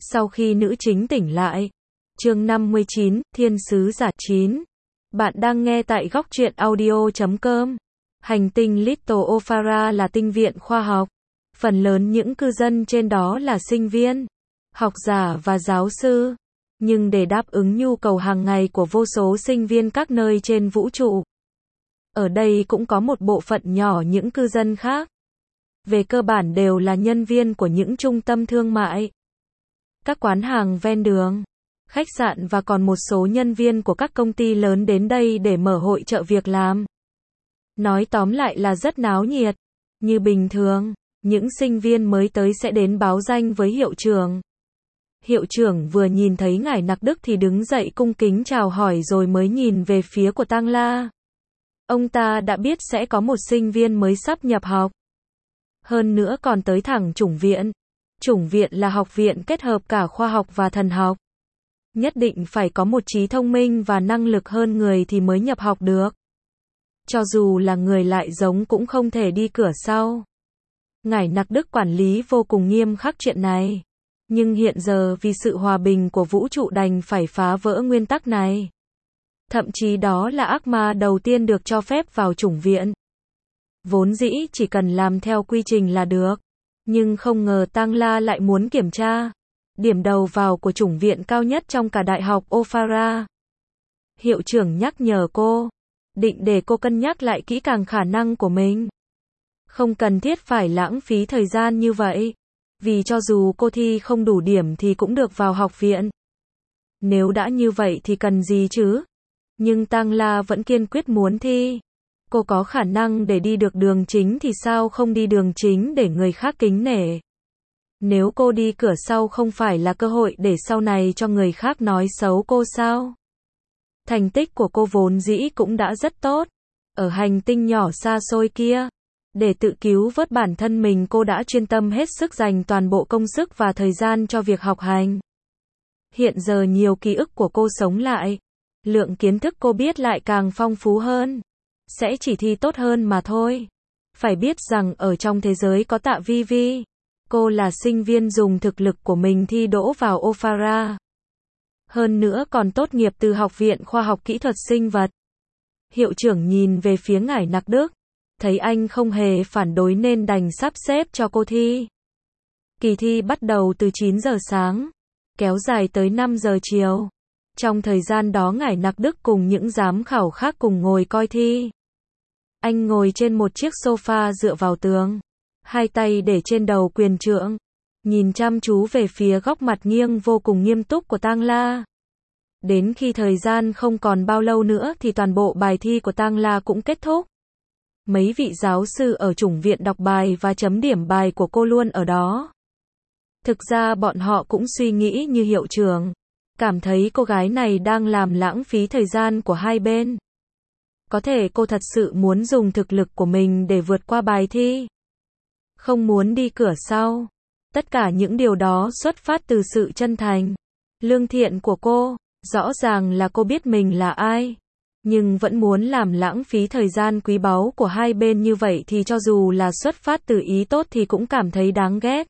Sau khi nữ chính tỉnh lại. Chương 59, Thiên sứ giả 9. Bạn đang nghe tại góc truyện audio.com. Hành tinh Little Ophara là tinh viện khoa học. Phần lớn những cư dân trên đó là sinh viên, học giả và giáo sư. Nhưng để đáp ứng nhu cầu hàng ngày của vô số sinh viên các nơi trên vũ trụ, ở đây cũng có một bộ phận nhỏ những cư dân khác. Về cơ bản đều là nhân viên của những trung tâm thương mại, các quán hàng ven đường, khách sạn và còn một số nhân viên của các công ty lớn đến đây để mở hội chợ việc làm. Nói tóm lại là rất náo nhiệt. Như bình thường, những sinh viên mới tới sẽ đến báo danh với hiệu trưởng. Hiệu trưởng vừa nhìn thấy ngài Nặc Đức thì đứng dậy cung kính chào hỏi rồi mới nhìn về phía của Tang La. Ông ta đã biết sẽ có một sinh viên mới sắp nhập học. Hơn nữa còn tới thẳng chủng viện. Chủng viện là học viện kết hợp cả khoa học và thần học. Nhất định phải có một trí thông minh và năng lực hơn người thì mới nhập học được. Cho dù là người lại giống cũng không thể đi cửa sau. Ngài Nặc Đức quản lý vô cùng nghiêm khắc chuyện này. Nhưng hiện giờ vì sự hòa bình của vũ trụ đành phải phá vỡ nguyên tắc này. Thậm chí đó là ác ma đầu tiên được cho phép vào chủng viện. Vốn dĩ chỉ cần làm theo quy trình là được. Nhưng không ngờ Tang La lại muốn kiểm tra điểm đầu vào của chủng viện cao nhất trong cả đại học Ophara. Hiệu trưởng nhắc nhở cô, định để cô cân nhắc lại kỹ càng khả năng của mình. Không cần thiết phải lãng phí thời gian như vậy. Vì cho dù cô thi không đủ điểm thì cũng được vào học viện. Nếu đã như vậy thì cần gì chứ? Nhưng Tang La vẫn kiên quyết muốn thi. Cô có khả năng để đi được đường chính thì sao không đi đường chính để người khác kính nể? Nếu cô đi cửa sau không phải là cơ hội để sau này cho người khác nói xấu cô sao? Thành tích của cô vốn dĩ cũng đã rất tốt. Ở hành tinh nhỏ xa xôi kia, để tự cứu vớt bản thân mình cô đã chuyên tâm hết sức dành toàn bộ công sức và thời gian cho việc học hành. Hiện giờ nhiều ký ức của cô sống lại. Lượng kiến thức cô biết lại càng phong phú hơn. Sẽ chỉ thi tốt hơn mà thôi. Phải biết rằng ở trong thế giới có Tạ Vi Vi. Cô là sinh viên dùng thực lực của mình thi đỗ vào Ophara. Hơn nữa còn tốt nghiệp từ Học viện Khoa học Kỹ thuật Sinh vật. Hiệu trưởng nhìn về phía ngài Nặc Đức. Thấy anh không hề phản đối nên đành sắp xếp cho cô thi. Kỳ thi bắt đầu từ 9 giờ sáng, kéo dài tới 5 giờ chiều. Trong thời gian đó ngài Nặc Đức cùng những giám khảo khác cùng ngồi coi thi. Anh ngồi trên một chiếc sofa dựa vào tường, hai tay để trên đầu quyền trượng, nhìn chăm chú về phía góc mặt nghiêng vô cùng nghiêm túc của Tang La. Đến khi thời gian không còn bao lâu nữa thì toàn bộ bài thi của Tang La cũng kết thúc. Mấy vị giáo sư ở chủng viện đọc bài và chấm điểm bài của cô luôn ở đó. Thực ra bọn họ cũng suy nghĩ như hiệu trưởng. Cảm thấy cô gái này đang làm lãng phí thời gian của hai bên. Có thể cô thật sự muốn dùng thực lực của mình để vượt qua bài thi. Không muốn đi cửa sau. Tất cả những điều đó xuất phát từ sự chân thành, lương thiện của cô. Rõ ràng là cô biết mình là ai. Nhưng vẫn muốn làm lãng phí thời gian quý báu của hai bên như vậy thì cho dù là xuất phát từ ý tốt thì cũng cảm thấy đáng ghét.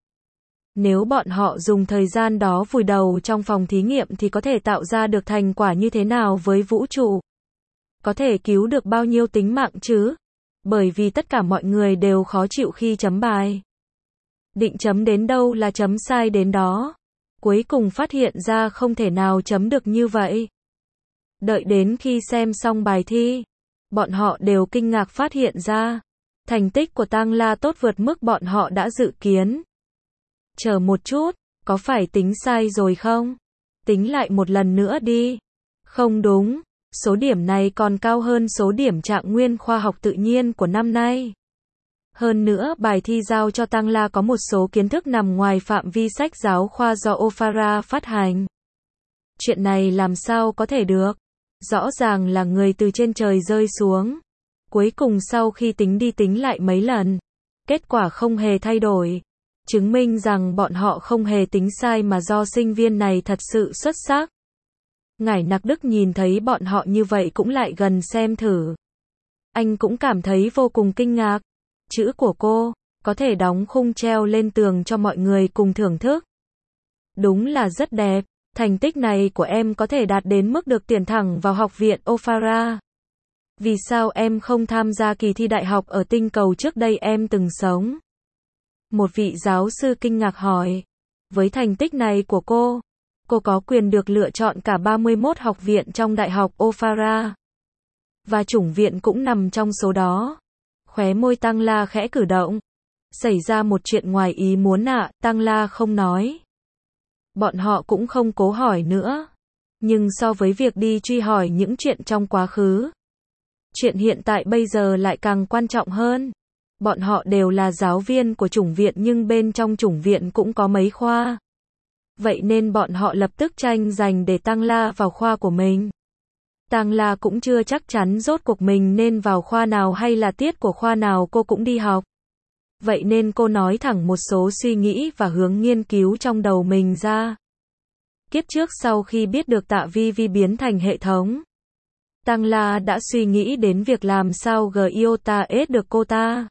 Nếu bọn họ dùng thời gian đó vùi đầu trong phòng thí nghiệm thì có thể tạo ra được thành quả như thế nào với vũ trụ? Có thể cứu được bao nhiêu tính mạng chứ? Bởi vì tất cả mọi người đều khó chịu khi chấm bài. Định chấm đến đâu là chấm sai đến đó. Cuối cùng phát hiện ra không thể nào chấm được như vậy. Đợi đến khi xem xong bài thi, bọn họ đều kinh ngạc phát hiện ra thành tích của Tang La tốt vượt mức bọn họ đã dự kiến. Chờ một chút, có phải tính sai rồi không? Tính lại một lần nữa đi. Không đúng, số điểm này còn cao hơn số điểm trạng nguyên khoa học tự nhiên của năm nay. Hơn nữa bài thi giao cho Tang La có một số kiến thức nằm ngoài phạm vi sách giáo khoa do Ophara phát hành. Chuyện này làm sao có thể được? Rõ ràng là người từ trên trời rơi xuống. Cuối cùng sau khi tính đi tính lại mấy lần, kết quả không hề thay đổi. Chứng minh rằng bọn họ không hề tính sai mà do sinh viên này thật sự xuất sắc. Ngài Nặc Đức nhìn thấy bọn họ như vậy cũng lại gần xem thử. Anh cũng cảm thấy vô cùng kinh ngạc. Chữ của cô, có thể đóng khung treo lên tường cho mọi người cùng thưởng thức. Đúng là rất đẹp. Thành tích này của em có thể đạt đến mức được tuyển thẳng vào học viện Opera. Vì sao em không tham gia kỳ thi đại học ở tinh cầu trước đây em từng sống? Một vị giáo sư kinh ngạc hỏi. Với thành tích này của cô có quyền được lựa chọn cả 31 học viện trong đại học Opera. Và chủng viện cũng nằm trong số đó. Khóe môi Tăng La khẽ cử động. Xảy ra một chuyện ngoài ý muốn ạ, Tăng La không nói. Bọn họ cũng không cố hỏi nữa. Nhưng so với việc đi truy hỏi những chuyện trong quá khứ, chuyện hiện tại bây giờ lại càng quan trọng hơn. Bọn họ đều là giáo viên của chủng viện nhưng bên trong chủng viện cũng có mấy khoa. Vậy nên bọn họ lập tức tranh giành để Tăng La vào khoa của mình. Tăng La cũng chưa chắc chắn rốt cuộc mình nên vào khoa nào hay là tiết của khoa nào cô cũng đi học. Vậy nên cô nói thẳng một số suy nghĩ và hướng nghiên cứu trong đầu mình ra. Kiếp trước sau khi biết được Tạ Vi Vi biến thành hệ thống, Tăng La đã suy nghĩ đến việc làm sao Giota S được cô ta.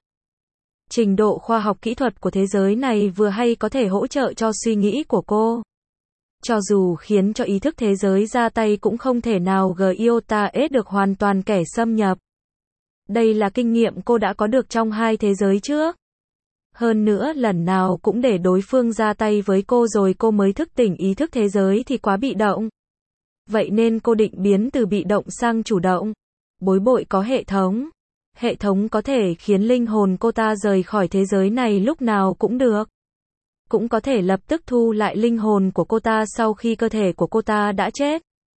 Trình độ khoa học kỹ thuật của thế giới này vừa hay có thể hỗ trợ cho suy nghĩ của cô. Cho dù khiến cho ý thức thế giới ra tay cũng không thể nào Giota S được hoàn toàn kẻ xâm nhập. Đây là kinh nghiệm cô đã có được trong hai thế giới trước. Hơn nữa lần nào cũng để đối phương ra tay với cô rồi cô mới thức tỉnh ý thức thế giới thì quá bị động. Vậy nên cô định biến từ bị động sang chủ động. Bối bội có hệ thống. Hệ thống có thể khiến linh hồn cô ta rời khỏi thế giới này lúc nào cũng được. Cũng có thể lập tức thu lại linh hồn của cô ta sau khi cơ thể của cô ta đã chết.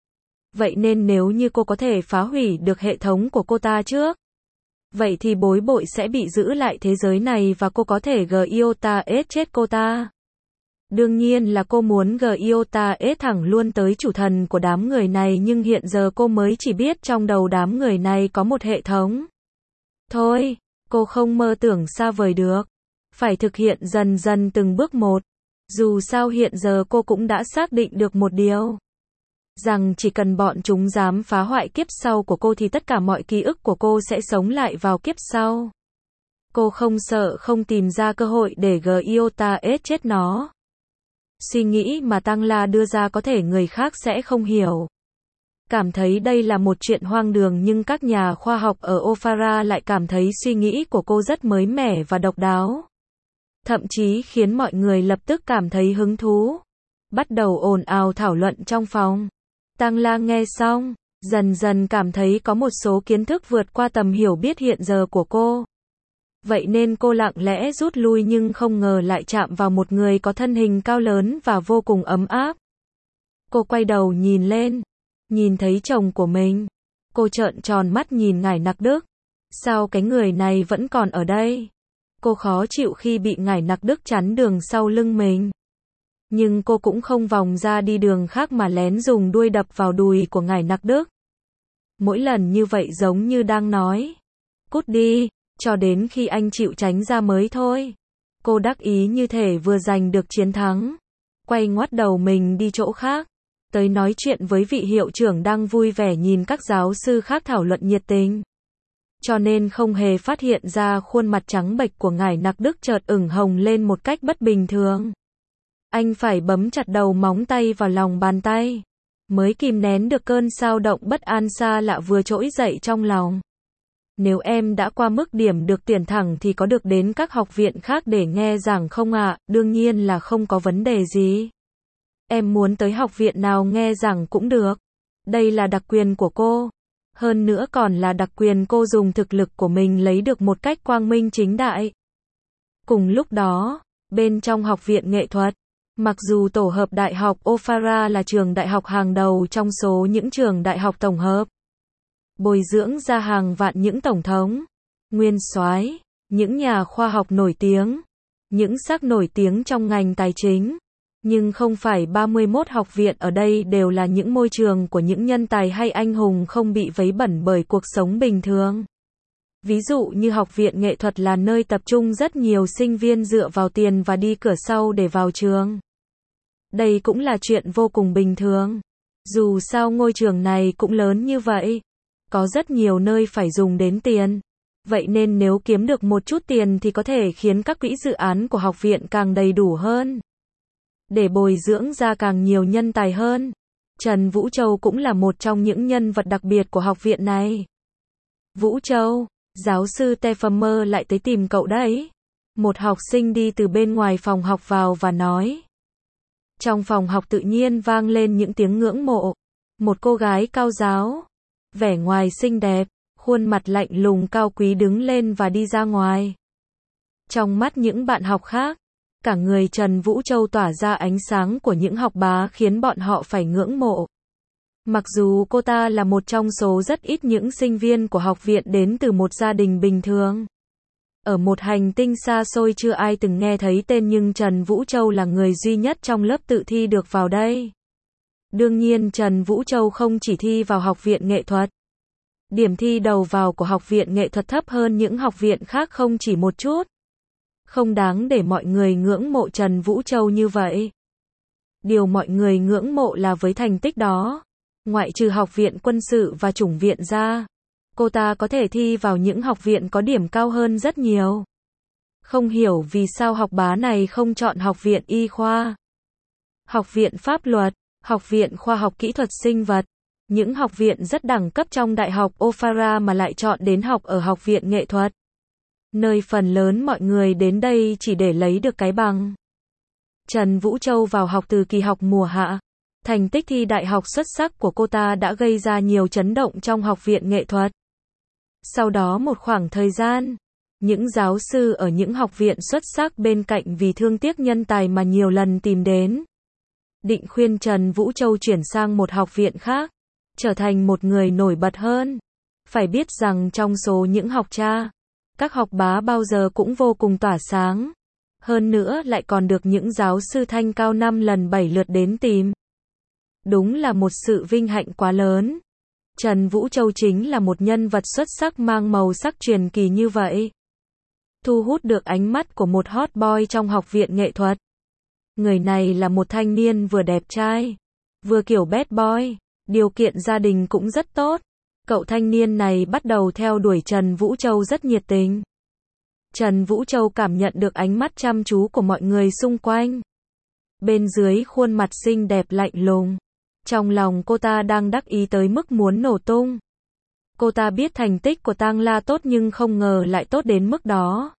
Vậy nên nếu như cô có thể phá hủy được hệ thống của cô ta trước, vậy thì bối bội sẽ bị giữ lại thế giới này và cô có thể Giota S chết cô ta. Đương nhiên là cô muốn Giota S thẳng luôn tới chủ thần của đám người này nhưng hiện giờ cô mới chỉ biết trong đầu đám người này có một hệ thống. Thôi, cô không mơ tưởng xa vời được. Phải thực hiện dần dần từng bước một. Dù sao hiện giờ cô cũng đã xác định được một điều. Rằng chỉ cần bọn chúng dám phá hoại kiếp sau của cô thì tất cả mọi ký ức của cô sẽ sống lại vào kiếp sau. Cô không sợ không tìm ra cơ hội để Giota S chết nó. Suy nghĩ mà Tăng La đưa ra có thể người khác sẽ không hiểu. Cảm thấy đây là một chuyện hoang đường nhưng các nhà khoa học ở Opera lại cảm thấy suy nghĩ của cô rất mới mẻ và độc đáo. Thậm chí khiến mọi người lập tức cảm thấy hứng thú. Bắt đầu ồn ào thảo luận trong phòng. Tăng La nghe xong, dần dần cảm thấy có một số kiến thức vượt qua tầm hiểu biết hiện giờ của cô. Vậy nên cô lặng lẽ rút lui nhưng không ngờ lại chạm vào một người có thân hình cao lớn và vô cùng ấm áp. Cô quay đầu nhìn lên, nhìn thấy chồng của mình. Cô trợn tròn mắt nhìn ngải Nặc Đức. Sao cái người này vẫn còn ở đây? Cô khó chịu khi bị ngải Nặc Đức chắn đường sau lưng mình. Nhưng cô cũng không vòng ra đi đường khác mà lén dùng đuôi đập vào đùi của ngải Nặc Đức. Mỗi lần như vậy giống như đang nói, cút đi, cho đến khi anh chịu tránh ra mới thôi. Cô đắc ý như thể vừa giành được chiến thắng. Quay ngoắt đầu mình đi chỗ khác. Tới nói chuyện với vị hiệu trưởng đang vui vẻ nhìn các giáo sư khác thảo luận nhiệt tình. Cho nên không hề phát hiện ra khuôn mặt trắng bệch của ngải Nặc Đức chợt ửng hồng lên một cách bất bình thường. Anh phải bấm chặt đầu móng tay vào lòng bàn tay. Mới kìm nén được cơn xao động bất an xa lạ vừa trỗi dậy trong lòng. Nếu em đã qua mức điểm được tuyển thẳng thì có được đến các học viện khác để nghe giảng không ạ? Đương nhiên là không có vấn đề gì. Em muốn tới học viện nào nghe giảng cũng được. Đây là đặc quyền của cô. Hơn nữa còn là đặc quyền cô dùng thực lực của mình lấy được một cách quang minh chính đại. Cùng lúc đó, bên trong học viện nghệ thuật, mặc dù tổ hợp đại học Opera là trường đại học hàng đầu trong số những trường đại học tổng hợp, bồi dưỡng ra hàng vạn những tổng thống, nguyên soái, những nhà khoa học nổi tiếng, những sắc nổi tiếng trong ngành tài chính. Nhưng không phải 31 học viện ở đây đều là những môi trường của những nhân tài hay anh hùng không bị vấy bẩn bởi cuộc sống bình thường. Ví dụ như học viện nghệ thuật là nơi tập trung rất nhiều sinh viên dựa vào tiền và đi cửa sau để vào trường. Đây cũng là chuyện vô cùng bình thường. Dù sao ngôi trường này cũng lớn như vậy. Có rất nhiều nơi phải dùng đến tiền. Vậy nên nếu kiếm được một chút tiền thì có thể khiến các quỹ dự án của học viện càng đầy đủ hơn. để bồi dưỡng ra càng nhiều nhân tài hơn. Trần Vũ Châu cũng là một trong những nhân vật đặc biệt của học viện này. Vũ Châu, giáo sư Tefamer lại tới tìm cậu đấy. Một học sinh đi từ bên ngoài phòng học vào và nói. Trong phòng học tự nhiên vang lên những tiếng ngưỡng mộ. Một cô gái cao ráo, vẻ ngoài xinh đẹp, khuôn mặt lạnh lùng cao quý đứng lên và đi ra ngoài. Trong mắt những bạn học khác, cả người Trần Vũ Châu tỏa ra ánh sáng của những học bá khiến bọn họ phải ngưỡng mộ. Mặc dù cô ta là một trong số rất ít những sinh viên của học viện đến từ một gia đình bình thường. Ở một hành tinh xa xôi chưa ai từng nghe thấy tên, nhưng Trần Vũ Châu là người duy nhất trong lớp tự thi được vào đây. Đương nhiên Trần Vũ Châu không chỉ thi vào học viện nghệ thuật. Điểm thi đầu vào của học viện nghệ thuật thấp hơn những học viện khác không chỉ một chút. Không đáng để mọi người ngưỡng mộ Trần Vũ Châu như vậy. Điều mọi người ngưỡng mộ là với thành tích đó. Ngoại trừ học viện quân sự và chủng viện ra, cô ta có thể thi vào những học viện có điểm cao hơn rất nhiều. Không hiểu vì sao học bá này không chọn học viện y khoa, học viện pháp luật, học viện khoa học kỹ thuật sinh vật, những học viện rất đẳng cấp trong đại học Ophara, mà lại chọn đến học ở học viện nghệ thuật, nơi phần lớn mọi người đến đây chỉ để lấy được cái bằng. Trần Vũ Châu vào học từ kỳ học mùa hạ. Thành tích thi đại học xuất sắc của cô ta đã gây ra nhiều chấn động trong học viện nghệ thuật. Sau đó một khoảng thời gian, những giáo sư ở những học viện xuất sắc bên cạnh vì thương tiếc nhân tài mà nhiều lần tìm đến, định khuyên Trần Vũ Châu chuyển sang một học viện khác, trở thành một người nổi bật hơn. Phải biết rằng trong số những học trò, các học bá bao giờ cũng vô cùng tỏa sáng. Hơn nữa lại còn được những giáo sư thanh cao 5 lần 7 lượt đến tìm. Đúng là một sự vinh hạnh quá lớn. Trần Vũ Châu chính là một nhân vật xuất sắc mang màu sắc truyền kỳ như vậy. Thu hút được ánh mắt của một hot boy trong học viện nghệ thuật. Người này là một thanh niên vừa đẹp trai, vừa kiểu bad boy, điều kiện gia đình cũng rất tốt. Cậu thanh niên này bắt đầu theo đuổi Trần Vũ Châu rất nhiệt tình. Trần Vũ Châu cảm nhận được ánh mắt chăm chú của mọi người xung quanh. Bên dưới khuôn mặt xinh đẹp lạnh lùng, trong lòng cô ta đang đắc ý tới mức muốn nổ tung. Cô ta biết thành tích của Tang La tốt nhưng không ngờ lại tốt đến mức đó.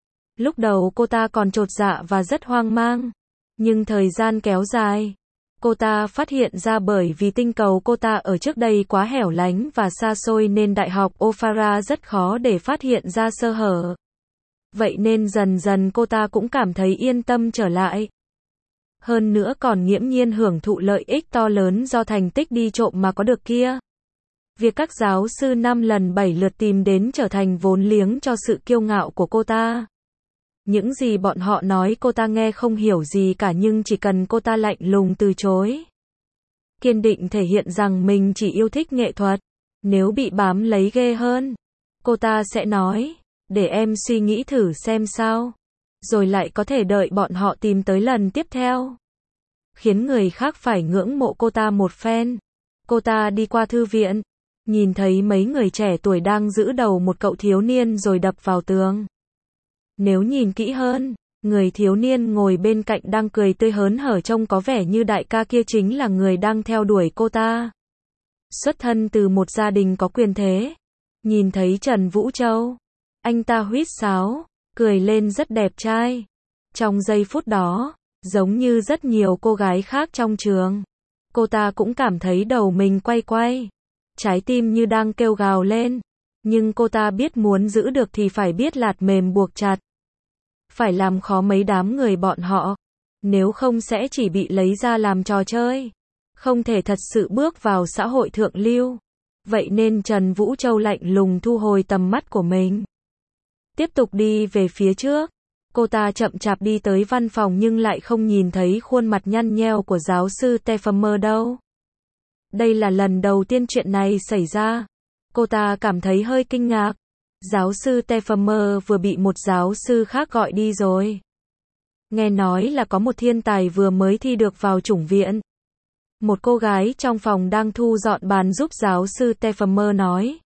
Lúc đầu cô ta còn chột dạ và rất hoang mang. Nhưng thời gian kéo dài, cô ta phát hiện ra bởi vì tinh cầu cô ta ở trước đây quá hẻo lánh và xa xôi nên đại học Ophara rất khó để phát hiện ra sơ hở. Vậy nên dần dần cô ta cũng cảm thấy yên tâm trở lại. Hơn nữa còn nghiễm nhiên hưởng thụ lợi ích to lớn do thành tích đi trộm mà có được kia. Việc các giáo sư 5 lần 7 lượt tìm đến trở thành vốn liếng cho sự kiêu ngạo của cô ta. Những gì bọn họ nói cô ta nghe không hiểu gì cả, nhưng chỉ cần cô ta lạnh lùng từ chối, kiên định thể hiện rằng mình chỉ yêu thích nghệ thuật. Nếu bị bám lấy ghê hơn, cô ta sẽ nói, để em suy nghĩ thử xem sao. Rồi lại có thể đợi bọn họ tìm tới lần tiếp theo. Khiến người khác phải ngưỡng mộ cô ta một phen. Cô ta đi qua thư viện, nhìn thấy mấy người trẻ tuổi đang giữ đầu một cậu thiếu niên rồi đập vào tường. Nếu nhìn kỹ hơn, người thiếu niên ngồi bên cạnh đang cười tươi hớn hở trông có vẻ như đại ca kia chính là người đang theo đuổi cô ta. Xuất thân từ một gia đình có quyền thế. Nhìn thấy Trần Vũ Châu, anh ta huýt sáo, cười lên rất đẹp trai. Trong giây phút đó, giống như rất nhiều cô gái khác trong trường, cô ta cũng cảm thấy đầu mình quay quay. Trái tim như đang kêu gào lên. Nhưng cô ta biết muốn giữ được thì phải biết lạt mềm buộc chặt. Phải làm khó mấy đám người bọn họ. Nếu không sẽ chỉ bị lấy ra làm trò chơi. Không thể thật sự bước vào xã hội thượng lưu. Vậy nên Trần Vũ Châu lạnh lùng thu hồi tầm mắt của mình. Tiếp tục đi về phía trước. Cô ta chậm chạp đi tới văn phòng nhưng lại không nhìn thấy khuôn mặt nhăn nheo của giáo sư Tefamer đâu. Đây là lần đầu tiên chuyện này xảy ra. Cô ta cảm thấy hơi kinh ngạc. Giáo sư Tefamer vừa bị một giáo sư khác gọi đi rồi. Nghe nói là có một thiên tài vừa mới thi được vào chủng viện. Một cô gái trong phòng đang thu dọn bàn giúp giáo sư Tefamer nói.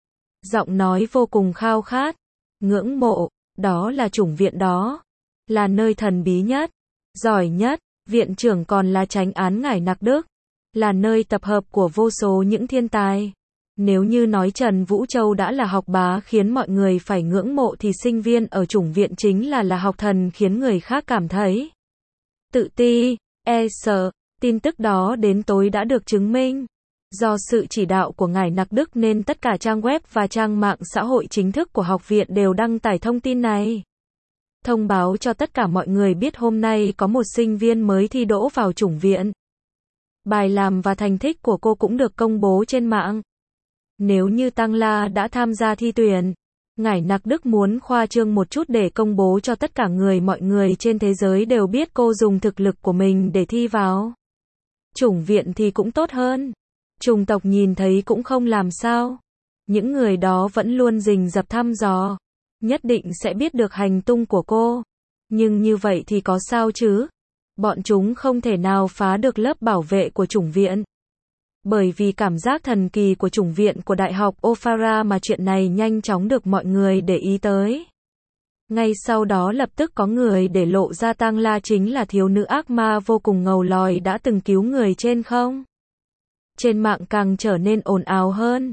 Giọng nói vô cùng khao khát, ngưỡng mộ, đó là chủng viện đó. Là nơi thần bí nhất, giỏi nhất, Viện trưởng còn là chánh án Ngải Nặc Đức, là nơi tập hợp của vô số những thiên tài. Nếu như nói Trần Vũ Châu đã là học bá khiến mọi người phải ngưỡng mộ thì sinh viên ở chủng viện chính là học thần khiến người khác cảm thấy tự ti, e sợ. Tin tức đó đến tối đã được chứng minh. Do sự chỉ đạo của Ngải Nặc Đức nên tất cả trang web và trang mạng xã hội chính thức của học viện đều đăng tải thông tin này. Thông báo cho tất cả mọi người biết hôm nay có một sinh viên mới thi đỗ vào chủng viện. Bài làm và thành tích của cô cũng được công bố trên mạng. Nếu như Tăng La đã tham gia thi tuyển, Ngải Nặc Đức muốn khoa trương một chút để công bố cho tất cả mọi người trên thế giới đều biết cô dùng thực lực của mình để thi vào chủng viện thì cũng tốt hơn. Chủng tộc nhìn thấy cũng không làm sao. Những người đó vẫn luôn rình rập thăm dò, nhất định sẽ biết được hành tung của cô. Nhưng như vậy thì có sao chứ? Bọn chúng không thể nào phá được lớp bảo vệ của chủng viện. Bởi vì cảm giác thần kỳ của chủng viện của Đại học Ophara mà chuyện này nhanh chóng được mọi người để ý tới. Ngay sau đó lập tức có người để lộ ra Tăng La chính là thiếu nữ ác ma vô cùng ngầu lòi đã từng cứu người trên không. Trên mạng càng trở nên ồn ào hơn.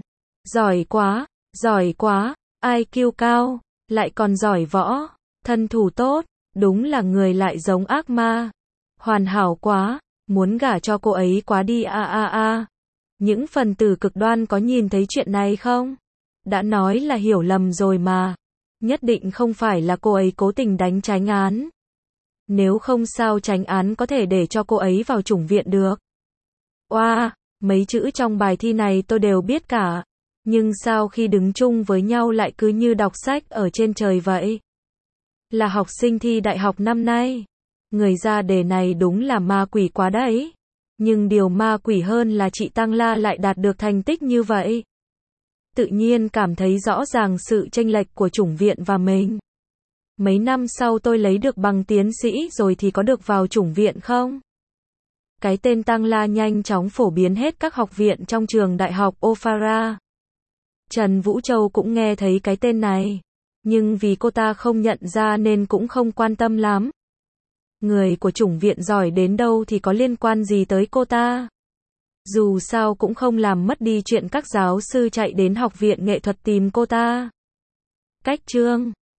Giỏi quá, IQ cao, lại còn giỏi võ, thân thủ tốt, đúng là người lại giống ác ma. Hoàn hảo quá, muốn gả cho cô ấy quá đi Những phần tử cực đoan có nhìn thấy chuyện này không? Đã nói là hiểu lầm rồi mà. Nhất định không phải là cô ấy cố tình đánh chánh án. Nếu không sao chánh án có thể để cho cô ấy vào chủng viện được. Mấy chữ trong bài thi này tôi đều biết cả. Nhưng sao khi đứng chung với nhau lại cứ như đọc sách ở trên trời vậy? Là học sinh thi đại học năm nay. Người ra đề này đúng là ma quỷ quá đấy. Nhưng điều ma quỷ hơn là chị Tăng La lại đạt được thành tích như vậy. Tự nhiên cảm thấy rõ ràng sự chênh lệch của chủng viện và mình. Mấy năm sau tôi lấy được bằng tiến sĩ rồi thì có được vào chủng viện không? Cái tên Tăng La nhanh chóng phổ biến hết các học viện trong trường đại học Ophara. Trần Vũ Châu cũng nghe thấy cái tên này. Nhưng vì cô ta không nhận ra nên cũng không quan tâm lắm. Người của chủng viện giỏi đến đâu thì có liên quan gì tới cô ta? Dù sao cũng không làm mất đi chuyện các giáo sư chạy đến học viện nghệ thuật tìm cô ta. Cách chương